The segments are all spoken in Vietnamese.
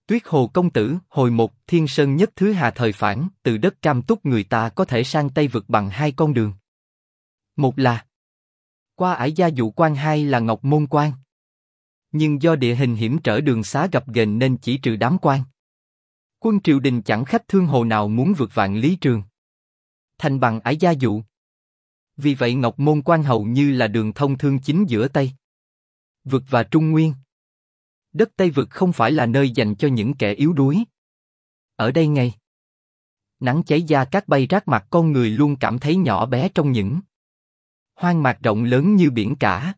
Tuyết Hồ công tử, hồi một, Thiên Sơn nhất thứ hà thời phản, từ đất Cam Túc người ta có thể sang Tây vực bằng hai con đường. Một là qua Ải Gia Dụ Quan, hai là Ngọc Môn Quan. Nhưng do địa hình hiểm trở đường xá gập ghềnh nên chỉ trừ đám quan quân triều đình chẳng khách thương hồ nào muốn vượt vạn lý trường thành bằng Ải Gia Dụ. Vì vậy Ngọc Môn Quan hầu như là đường thông thương chính giữa Tây vực và Trung Nguyên. Đất Tây vực không phải là nơi dành cho những kẻ yếu đuối. Ở đây ngày nắng cháy da cát bay rát mặt, con người luôn cảm thấy nhỏ bé trong những hoang mạc rộng lớn như biển cả,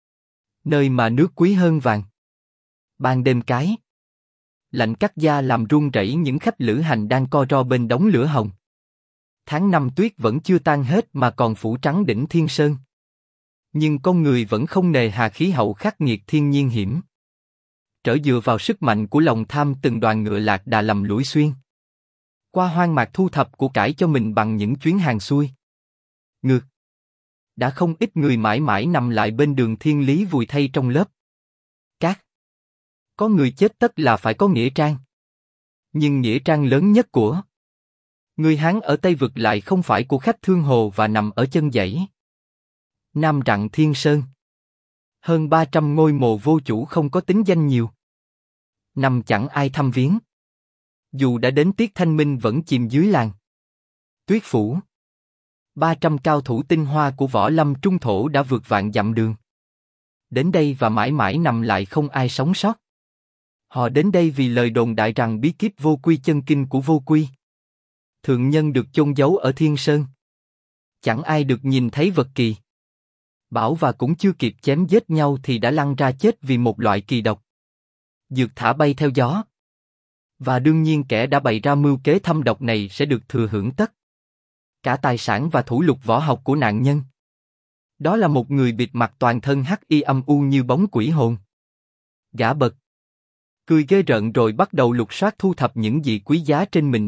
nơi mà nước quý hơn vàng. Ban đêm cái lạnh cắt da làm run rẩy những khách lữ hành đang co ro bên đống lửa hồng. Tháng năm tuyết vẫn chưa tan hết mà còn phủ trắng đỉnh Thiên Sơn. Nhưng con người vẫn không nề hà khí hậu khắc nghiệt thiên nhiên hiểm trở, dựa vào sức mạnh của lòng tham, từng đoàn ngựa lạc đà lầm lũi xuyên qua hoang mạc thu thập của cải cho mình bằng những chuyến hàng xuôi ngược. Đã không ít người mãi mãi nằm lại bên đường thiên lý vùi thay trong lớp cát. Có người chết tất là phải có nghĩa trang. Nhưng nghĩa trang lớn nhất của người Hán ở Tây vực lại không phải của khách thương hồ và nằm ở chân dãy Nam Rặng Thiên Sơn. Hơn 300 ngôi mộ vô chủ không có tính danh nhiều, nằm chẳng ai thăm viếng. Dù đã đến tiết thanh minh vẫn chìm dưới làng tuyết phủ. 300 cao thủ tinh hoa của võ lâm trung thổ đã vượt vạn dặm đường đến đây và mãi mãi nằm lại không ai sống sót. Họ đến đây vì lời đồn đại rằng bí kíp vô quy chân kinh của vô quy thượng nhân được chôn giấu ở Thiên Sơn. Chẳng ai được nhìn thấy vật kỳ bảo và cũng chưa kịp chém giết nhau thì đã lăn ra chết vì một loại kỳ độc dược thả bay theo gió. Và đương nhiên kẻ đã bày ra mưu kế thâm độc này sẽ được thừa hưởng tất cả tài sản và thủ lục võ học của nạn nhân. Đó là một người bịt mặt toàn thân hắc y âm u như bóng quỷ hồn. Gã bật cười ghê rợn rồi bắt đầu lục soát thu thập những gì quý giá trên mình.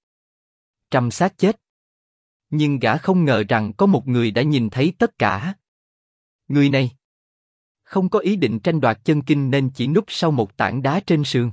300 xác chết. Nhưng gã không ngờ rằng có một người đã nhìn thấy tất cả. Người này không có ý định tranh đoạt chân kinh nên chỉ núp sau một tảng đá trên sườn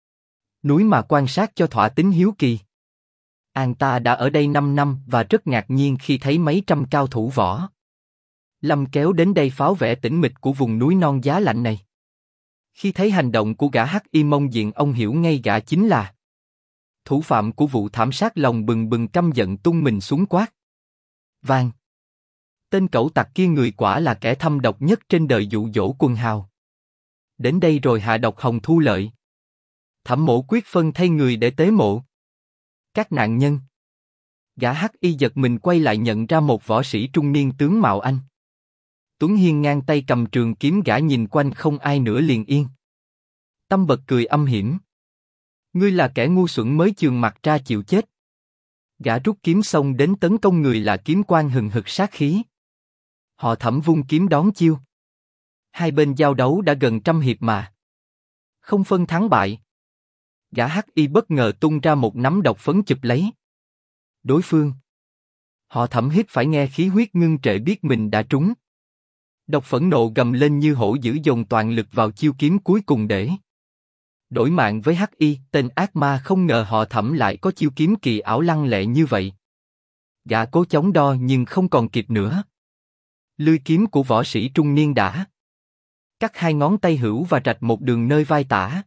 núi mà quan sát cho thỏa tính hiếu kỳ. Anh ta đã ở đây 5 năm và rất ngạc nhiên khi thấy mấy trăm cao thủ võ lâm kéo đến đây pháo vẽ tĩnh mịch của vùng núi non giá lạnh này. Khi thấy hành động của gã hắc y mông diện, ông hiểu ngay gã chính là thủ phạm của vụ thảm sát. Lòng bừng bừng căm giận tung mình xuống quát vang. Tên cẩu tặc kia người quả là kẻ thâm độc nhất trên đời, dụ dỗ quần hào đến đây rồi hạ độc hồng thu lợi. Thẩm Mộ quyết phân thay người để tế mộ các nạn nhân. Gã hắc y giật mình quay lại nhận ra một võ sĩ trung niên tướng mạo anh tuấn hiên ngang tay cầm trường kiếm. Gã nhìn quanh không ai nữa liền yên tâm bật cười âm hiểm. Ngươi là kẻ ngu xuẩn mới chườm mặt ra chịu chết. Gã rút kiếm xông đến tấn công người là kiếm quan hừng hực sát khí. Họ Thẩm vung kiếm đón chiêu. Hai bên giao đấu đã gần trăm hiệp mà không phân thắng bại. Gã hắc y bất ngờ tung ra một nắm độc phấn chụp lấy đối phương. Họ Thẩm hít phải nghe khí huyết ngưng trệ biết mình đã trúng. Độc phẫn nộ gầm lên như hổ dữ, dồn toàn lực vào chiêu kiếm cuối cùng để đổi mạng với hắc y. Tên ác ma không ngờ họ Thẩm lại có chiêu kiếm kỳ ảo lăng lệ như vậy. Gã cố chống đo nhưng không còn kịp nữa. Lưỡi kiếm của võ sĩ trung niên đã cắt hai ngón tay hữu và rạch một đường nơi vai tả.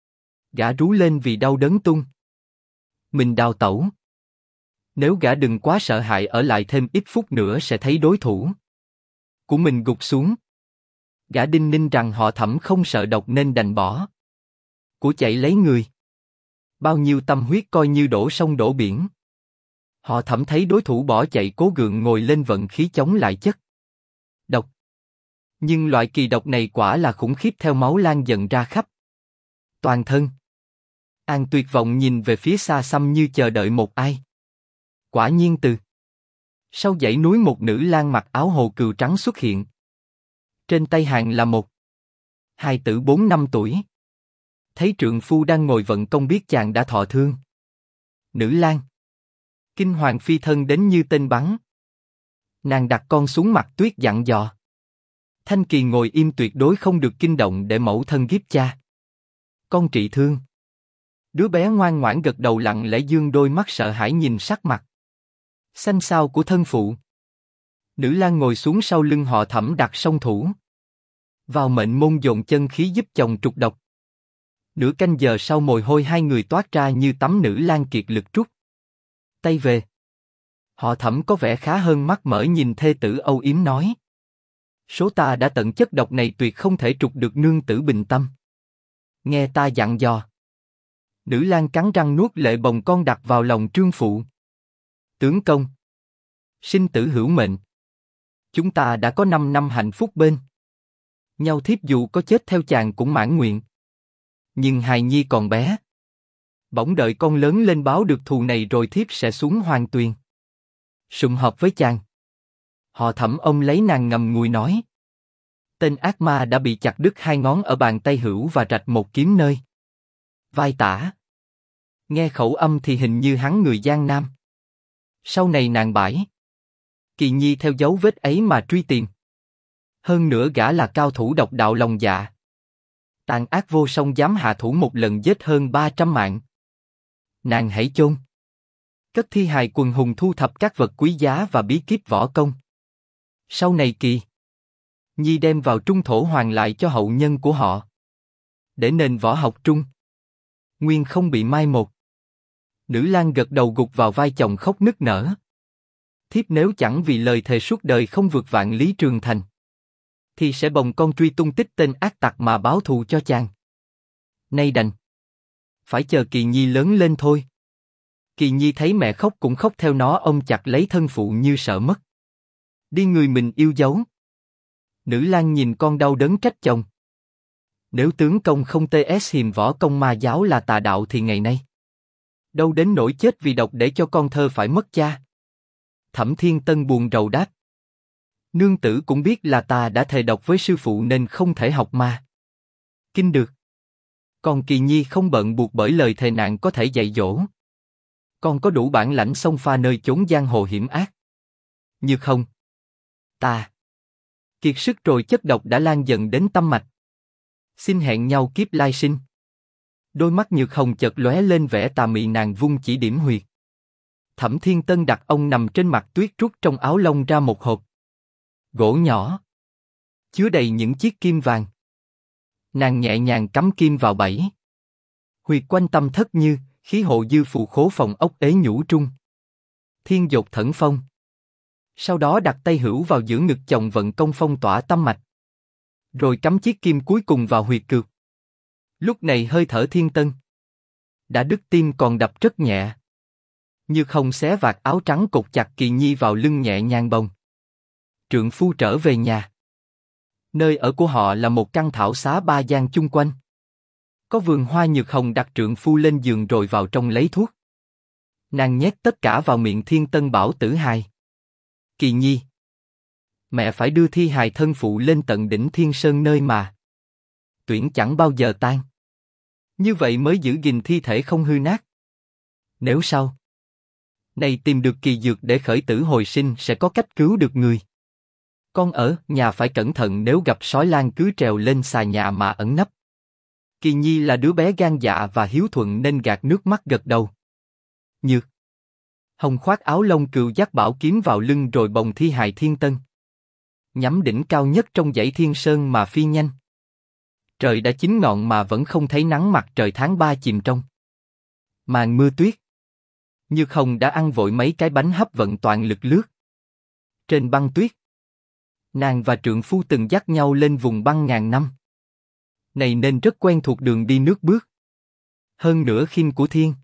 Gã rú lên vì đau đớn tung mình đào tẩu. Nếu gã đừng quá sợ hãi ở lại thêm ít phút nữa sẽ thấy đối thủ của mình gục xuống. Gã đinh ninh rằng họ Thẩm không sợ độc nên đành bỏ của chạy lấy người. Bao nhiêu tâm huyết coi như đổ sông đổ biển. Họ Thẩm thấy đối thủ bỏ chạy cố gượng ngồi lên vận khí chống lại chất độc. Nhưng loại kỳ độc này quả là khủng khiếp, theo máu lan dần ra khắp toàn thân. An tuyệt vọng nhìn về phía xa xăm như chờ đợi một ai. Quả nhiên từ sau dãy núi một nữ lang mặc áo hồ cừu trắng xuất hiện. Trên tay hàng là một hài tử 4 năm tuổi. Thấy trượng phu đang ngồi vận công biết chàng đã thọ thương. Nữ lang kinh hoàng phi thân đến như tên bắn. Nàng đặt con xuống mặt tuyết dặn dò. Thanh Kỳ ngồi im tuyệt đối không được kinh động để mẫu thân giết cha. Con trị thương. Đứa bé ngoan ngoãn gật đầu lặng lẽ dương đôi mắt sợ hãi nhìn sắc mặt xanh xao của thân phụ. Nữ lang ngồi xuống sau lưng họ Thẩm đặt song thủ vào mệnh môn dồn chân khí giúp chồng trục độc. Nửa canh giờ sau mồ hôi hai người toát ra như tắm, nữ lang kiệt lực trút tay về. Họ Thẩm có vẻ khá hơn, mắt mở nhìn thê tử âu yếm nói: số ta đã tận chất độc này tuyệt không thể trục được nương tử bình tâm. Nghe ta dặn dò. Nữ lang cắn răng nuốt lệ bồng con đặt vào lòng trương phụ. Tướng công, sinh tử hữu mệnh. Chúng ta đã có 5 năm hạnh phúc bên nhau, thiếp dù có chết theo chàng cũng mãn nguyện. Nhưng hài nhi còn bé. Bỗng đợi con lớn lên báo được thù này rồi thiếp sẽ xuống hoàng tuyền sum họp với chàng. Họ Thẩm ông lấy nàng ngầm ngùi nói: tên ác ma đã bị chặt đứt 2 ngón ở bàn tay hữu và rạch một kiếm nơi vai tả. Nghe khẩu âm thì hình như hắn người Giang Nam. Sau này nàng bãi Kỳ Nhi theo dấu vết ấy mà truy tìm. Hơn nữa gã là cao thủ độc đạo lòng dạ, tàn ác vô song, dám hạ thủ một lần giết hơn 300 mạng. Nàng hãy chôn cất thi hài quần hùng, thu thập các vật quý giá và bí kíp võ công. Sau này Kỳ Nhi đem vào trung thổ hoàng lại cho hậu nhân của họ, để nền võ học trung nguyên không bị mai một. Nữ lang gật đầu gục vào vai chồng khóc nức nở. Thiếp nếu chẳng vì lời thề suốt đời không vượt vạn lý trường thành, thì sẽ bồng con truy tung tích tên ác tặc mà báo thù cho chàng. Nay đành phải chờ Kỳ Nhi lớn lên thôi. Kỳ Nhi thấy mẹ khóc cũng khóc theo nó, ôm chặt lấy thân phụ như sợ mất đi người mình yêu dấu. Nữ lang nhìn con đau đớn trách chồng: nếu tướng công không ts hiềm võ công ma giáo là tà đạo thì ngày nay đâu đến nỗi chết vì độc để cho con thơ phải mất cha. Thẩm Thiên Tân buồn rầu đáp: nương tử cũng biết là ta đã thề độc với sư phụ nên không thể học ma kinh được. Còn Kỳ Nhi không bận buộc bởi lời thề, nạn có thể dạy dỗ. Con có đủ bản lãnh xông pha nơi chốn giang hồ hiểm ác. Như không, ta kiệt sức rồi, chất độc đã lan dần đến tâm mạch. Xin hẹn nhau kiếp lai sinh. Đôi mắt Nhược Hồng chợt lóe lên vẻ tà mị, nàng vung chỉ điểm huyệt. Thẩm Thiên Tân đặt ông nằm trên mặt tuyết, rút trong áo lông ra một hộp gỗ nhỏ chứa đầy những chiếc kim vàng. Nàng nhẹ nhàng cắm kim vào 7 huyệt quanh tâm thất, như khí hộ dư phù khố phòng ốc ế nhũ trung thiên dột thẫn phong. Sau đó đặt tay hữu vào giữa ngực chồng, vận công phong tỏa tâm mạch, rồi cắm chiếc kim cuối cùng vào huyệt cược. Lúc này hơi thở Thiên Tân đã đứt, tim còn đập rất nhẹ. Như không xé vạt áo trắng cột chặt Kỳ Nhi vào lưng, nhẹ nhàng bồng trượng phu trở về nhà. Nơi ở của họ là một căn thảo xá 3 gian chung quanh. Có vườn hoa. Nhược Hồng đặt trượng phu lên giường rồi vào trong lấy thuốc. Nàng nhét tất cả vào miệng Thiên Tân, bảo tử hài: Kỳ Nhi, mẹ phải đưa thi hài thân phụ lên tận đỉnh Thiên Sơn, nơi mà tuyển chẳng bao giờ tan. Như vậy mới giữ gìn thi thể không hư nát. Nếu sau này tìm được kỳ dược để khởi tử hồi sinh, sẽ có cách cứu được người. Con ở nhà phải cẩn thận, nếu gặp sói lang cứ trèo lên xà nhà mà ẩn nấp. Kỳ Nhi là đứa bé gan dạ và hiếu thuận nên gạt nước mắt gật đầu. Nhược Hồng khoác áo lông cừu, dắt bảo kiếm vào lưng rồi bồng thi hài Thiên Tân, nhắm đỉnh cao nhất trong dãy Thiên Sơn mà phi nhanh. Trời đã chín ngọn mà vẫn không thấy nắng mặt trời, tháng 3 chìm trong màn mưa tuyết. Nhược Hồng đã ăn vội mấy cái bánh hấp, vận toàn lực lướt trên băng tuyết. Nàng và trượng phu từng dắt nhau lên vùng băng ngàn năm này nên rất quen thuộc đường đi nước bước. Hơn nữa khiên của thiên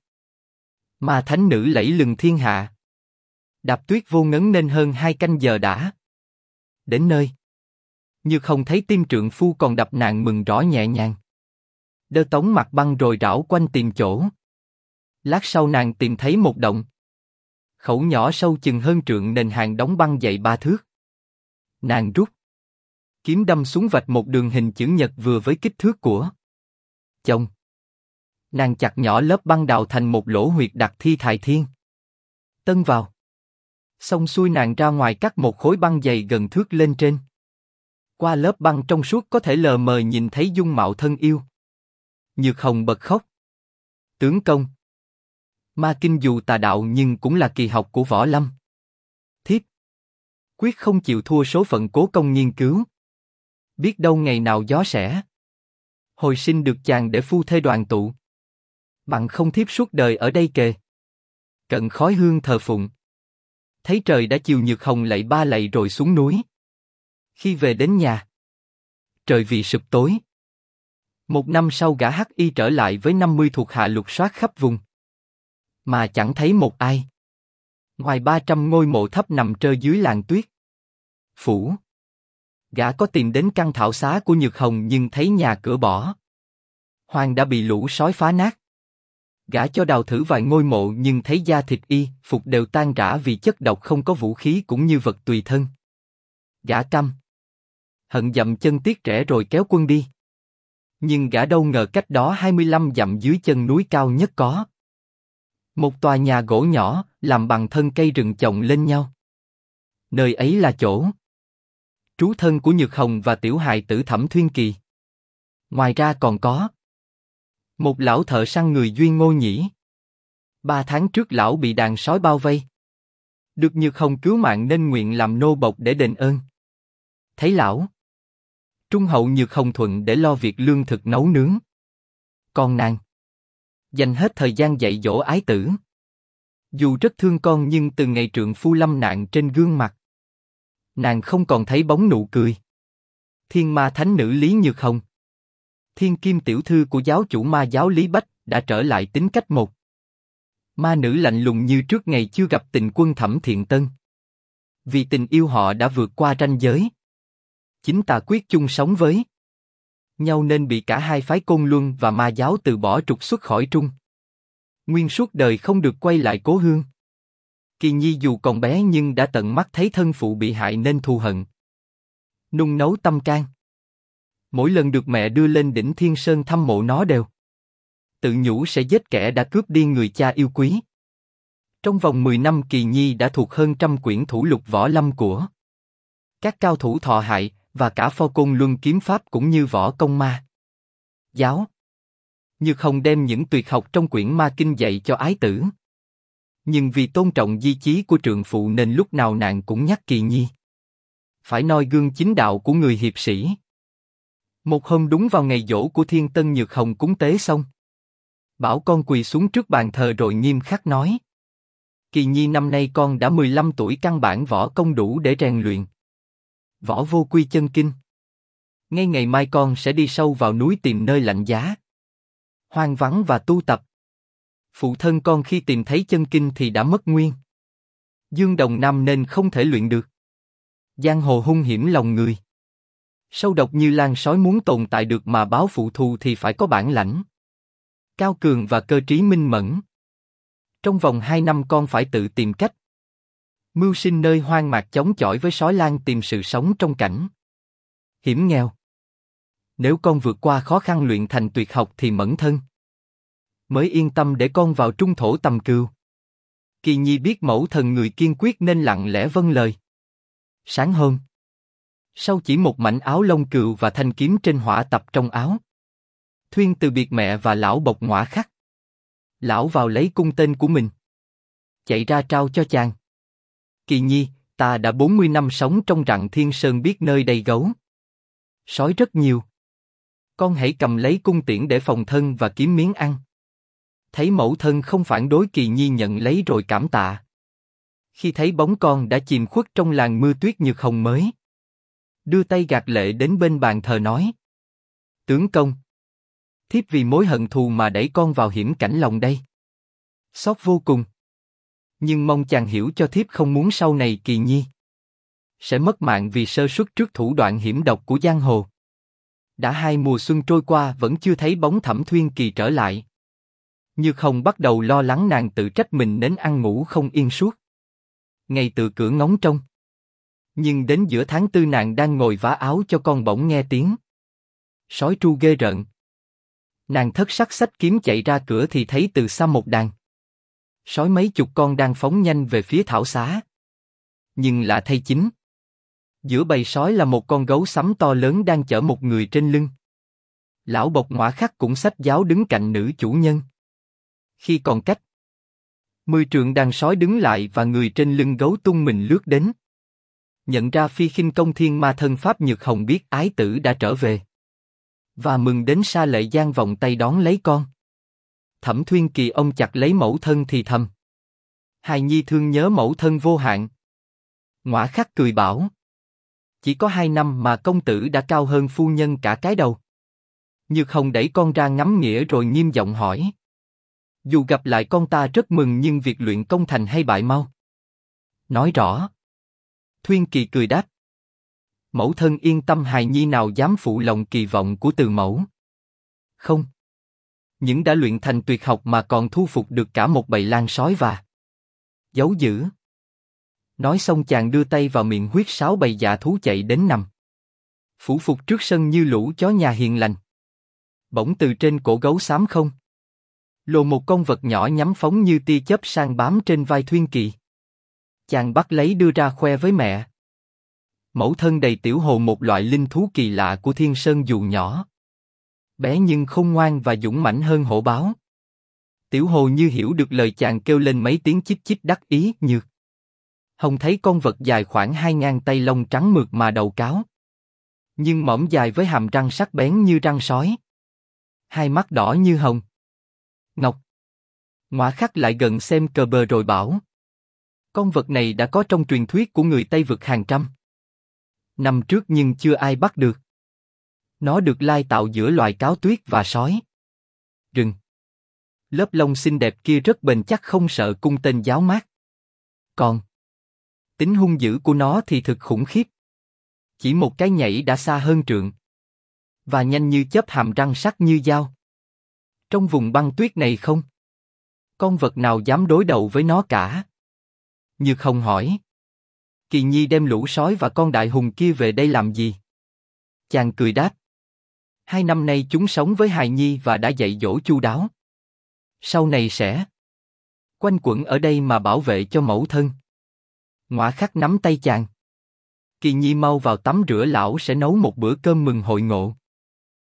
mà thánh nữ lẫy lừng thiên hạ, đạp tuyết vô ngấn nên hơn 2 canh giờ đã đến nơi. Nhược Hồng thấy tim trượng phu còn đập, nàng mừng rõ nhẹ nhàng đơ tống mặt băng rồi rảo quanh tìm chỗ. Lát sau nàng tìm thấy một động khẩu nhỏ sâu chừng hơn trượng, nền hàng đóng băng dày 3 thước. Nàng rút kiếm đâm xuống vạch một đường hình chữ nhật vừa với kích thước của chồng. Nàng chặt nhỏ lớp băng, đào thành một lỗ huyệt, đặt thi hài Thiên Tân vào. Xong xuôi nàng ra ngoài cắt một khối băng dày gần thước lên trên. Qua lớp băng trong suốt có thể lờ mờ nhìn thấy dung mạo thân yêu. Nhược Hồng bật khóc. Tướng công. Ma kinh dù tà đạo nhưng cũng là kỳ học của võ lâm. Thiếp quyết không chịu thua số phận cố công nghiên cứu. Biết đâu ngày nào gió sẽ hồi sinh được chàng để phu thê đoàn tụ. Bằng không thiếp suốt đời ở đây kề cận khói hương thờ phụng. Thấy trời đã chiều, Nhược Hồng lạy 3 lạy rồi xuống núi. Khi về đến nhà, trời vì sụp tối. 1 năm sau gã Hắc Y trở lại với 50 thuộc hạ lục soát khắp vùng, mà chẳng thấy một ai. Ngoài 300 ngôi mộ thấp nằm trơ dưới làn tuyết phủ. Gã có tìm đến căn thảo xá của Nhược Hồng nhưng thấy nhà cửa bỏ hoang đã bị lũ sói phá nát. Gã cho đào thử vài ngôi mộ nhưng thấy da thịt y phục đều tan rã vì chất độc, không có vũ khí cũng như vật tùy thân. Gã căm hận dậm chân tiếc rẻ rồi kéo quân đi. Nhưng gã đâu ngờ cách đó 25 dặm dưới chân núi cao nhất có một tòa nhà gỗ nhỏ làm bằng thân cây rừng chồng lên nhau. Nơi ấy là chỗ trú thân của Nhược Hồng và tiểu hài tử Thẩm Thuyên Kỳ. Ngoài ra còn có một lão thợ săn người Duyên Ngô Nhĩ. 3 tháng trước lão bị đàn sói bao vây, được Nhược Hồng cứu mạng nên nguyện làm nô bộc để đền ơn. Thấy lão trung hậu, Nhược Hồng thuận để lo việc lương thực nấu nướng. Còn nàng dành hết thời gian dạy dỗ ái tử. Dù rất thương con nhưng từ ngày trượng phu lâm nạn trên gương mặt, nàng không còn thấy bóng nụ cười. Thiên ma thánh nữ Lý Nhược Hồng, thiên kim tiểu thư của giáo chủ ma giáo Lý Bách, đã trở lại tính cách một ma nữ lạnh lùng như trước ngày chưa gặp tình quân Thẩm Thiện Tân. Vì tình yêu họ đã vượt qua ranh giới chính tà quyết chung sống với nhau nên bị cả hai phái Côn Luân và ma giáo từ bỏ, trục xuất khỏi Trung Nguyên, suốt đời không được quay lại cố hương. Kỳ Nhi dù còn bé nhưng đã tận mắt thấy thân phụ bị hại nên thù hận nung nấu tâm can. Mỗi lần được mẹ đưa lên đỉnh Thiên Sơn thăm mộ nó đều tự nhủ sẽ giết kẻ đã cướp đi người cha yêu quý. Trong vòng 10 năm Kỳ Nhi đã thuộc hơn 100 quyển thủ lục võ lâm của các cao thủ thọ hại và cả Pho Côn Luân kiếm pháp cũng như võ công ma giáo. Nhược Hồng đem những tuyệt học trong quyển Ma Kinh dạy cho ái tử. Nhưng vì tôn trọng di chí của trượng phụ nên lúc nào nàng cũng nhắc Kỳ Nhi phải noi gương chính đạo của người hiệp sĩ. Một hôm đúng vào ngày giỗ của Thiên Tân, Nhược Hồng cúng tế xong, bảo con quỳ xuống trước bàn thờ rồi nghiêm khắc nói: Kỳ Nhi, năm nay con đã 15 tuổi, căn bản võ công đủ để rèn luyện võ vô quy chân kinh. Ngay ngày mai con sẽ đi sâu vào núi tìm nơi lạnh giá, hoang vắng và tu tập. Phụ thân con khi tìm thấy chân kinh thì đã mất nguyên dương đồng nam nên không thể luyện được. Giang hồ hung hiểm lòng người, sâu độc như lan sói, muốn tồn tại được mà báo phụ thù thì phải có bản lãnh cao cường và cơ trí minh mẫn. Trong vòng 2 năm con phải tự tìm cách mưu sinh nơi hoang mạc, chống chọi với sói lang, tìm sự sống trong cảnh hiểm nghèo. Nếu con vượt qua khó khăn luyện thành tuyệt học thì mẫn thân mới yên tâm để con vào trung thổ tầm cừu. Kỳ Nhi biết mẫu thần người kiên quyết nên lặng lẽ vâng lời. Sáng hôm sau, chỉ một mảnh áo lông cừu và thanh kiếm trên hỏa tập trong áo. Thuyên từ biệt mẹ và lão bộc ngõa khắc. Lão vào lấy cung tên của mình, chạy ra trao cho chàng. Kỳ Nhi, ta đã 40 năm sống trong rặng Thiên Sơn, biết nơi đây gấu sói rất nhiều. Con hãy cầm lấy cung tiễn để phòng thân và kiếm miếng ăn. Thấy mẫu thân không phản đối, Kỳ Nhi nhận lấy rồi cảm tạ. Khi thấy bóng con đã chìm khuất trong làn mưa tuyết, Nhược Hồng mới đưa tay gạt lệ đến bên bàn thờ nói: Tướng công, thiếp vì mối hận thù mà đẩy con vào hiểm cảnh, lòng đây xót vô cùng. Nhưng mong chàng hiểu cho thiếp không muốn sau này Kỳ Nhi sẽ mất mạng vì sơ suất trước thủ đoạn hiểm độc của giang hồ. Đã 2 mùa xuân trôi qua vẫn chưa thấy bóng Thẩm Thuyên Kỳ trở lại. Nhược Hồng bắt đầu lo lắng, nàng tự trách mình đến ăn ngủ không yên suốt, ngày tự cửa ngóng trông. Nhưng đến giữa tháng 4 nàng đang ngồi vá áo cho con bỗng nghe tiếng sói tru ghê rợn. Nàng thất sắc xách kiếm chạy ra cửa thì thấy từ xa một đàn sói mấy chục con đang phóng nhanh về phía thảo xá. Nhưng lạ thay, chính giữa bầy sói là một con gấu xắm to lớn đang chở một người trên lưng. Lão bộc ngõa khắc cũng xách giáo đứng cạnh nữ chủ nhân. Khi còn cách 10 trượng, đàn sói đứng lại và người trên lưng gấu tung mình lướt đến. Nhận ra phi khinh công thiên ma thân pháp, Nhược Hồng biết ái tử đã trở về. Và mừng đến Sa Lệ giang vòng tay đón lấy con. Thẩm Thuyên Kỳ ôm chặt lấy mẫu thân thì thầm. Hài nhi thương nhớ mẫu thân vô hạn. Ngõa Khắc cười bảo. Chỉ có 2 năm mà công tử đã cao hơn phu nhân cả cái đầu. Nhược Hồng đẩy con ra ngắm nghĩa rồi nghiêm giọng hỏi. Dù gặp lại con ta rất mừng, nhưng việc luyện công thành hay bại mau? Nói rõ. Thuyên Kỳ cười đáp. Mẫu thân yên tâm, hài nhi nào dám phụ lòng kỳ vọng của từ mẫu. Không. Những đã luyện thành tuyệt học mà còn thu phục được cả một bầy lang sói và giấu giữ. Nói xong chàng đưa tay vào miệng huyết sáo bầy dạ thú chạy đến nằm phủ phục trước sân như lũ chó nhà hiền lành. Bỗng từ trên cổ gấu xám không lồ một con vật nhỏ nhắm phóng như tia chớp sang bám trên vai Thuyên Kỳ. Chàng bắt lấy đưa ra khoe với mẹ. Mẫu thân đầy tiểu hồ, một loại linh thú kỳ lạ của Thiên Sơn, dù nhỏ bé nhưng khôn ngoan và dũng mãnh hơn hổ báo. Tiểu hồ như hiểu được lời chàng kêu lên mấy tiếng chích chích đắc ý. Nhược Hồng thấy con vật dài khoảng 2 ngang tay, lông trắng mượt mà đầu cáo, nhưng mõm dài với hàm răng sắc bén như răng sói. Hai mắt đỏ như hồng ngọc. Ngõa Khắc lại gần xem cờ bờ rồi bảo. Con vật này đã có trong truyền thuyết của người Tây Vực hàng trăm năm trước, nhưng chưa ai bắt được. Nó được lai tạo giữa loài cáo tuyết và sói rừng. Lớp lông xinh đẹp kia rất bền chắc, không sợ cung tên giáo mát. Còn tính hung dữ của nó thì thực khủng khiếp. Chỉ một cái nhảy đã xa hơn trượng, và nhanh như chớp, hàm răng sắc như dao. Trong vùng băng tuyết này không con vật nào dám đối đầu với nó cả. Nhược Hồng hỏi. Kỳ nhi đem lũ sói và con đại hùng kia về đây làm gì? Chàng cười đáp. 2 năm nay chúng sống với hài nhi và đã dạy dỗ chu đáo. Sau này sẽ quanh quẩn ở đây mà bảo vệ cho mẫu thân. Ngõa Khắc nắm tay chàng. Kỳ nhi mau vào tắm rửa, lão sẽ nấu một bữa cơm mừng hội ngộ.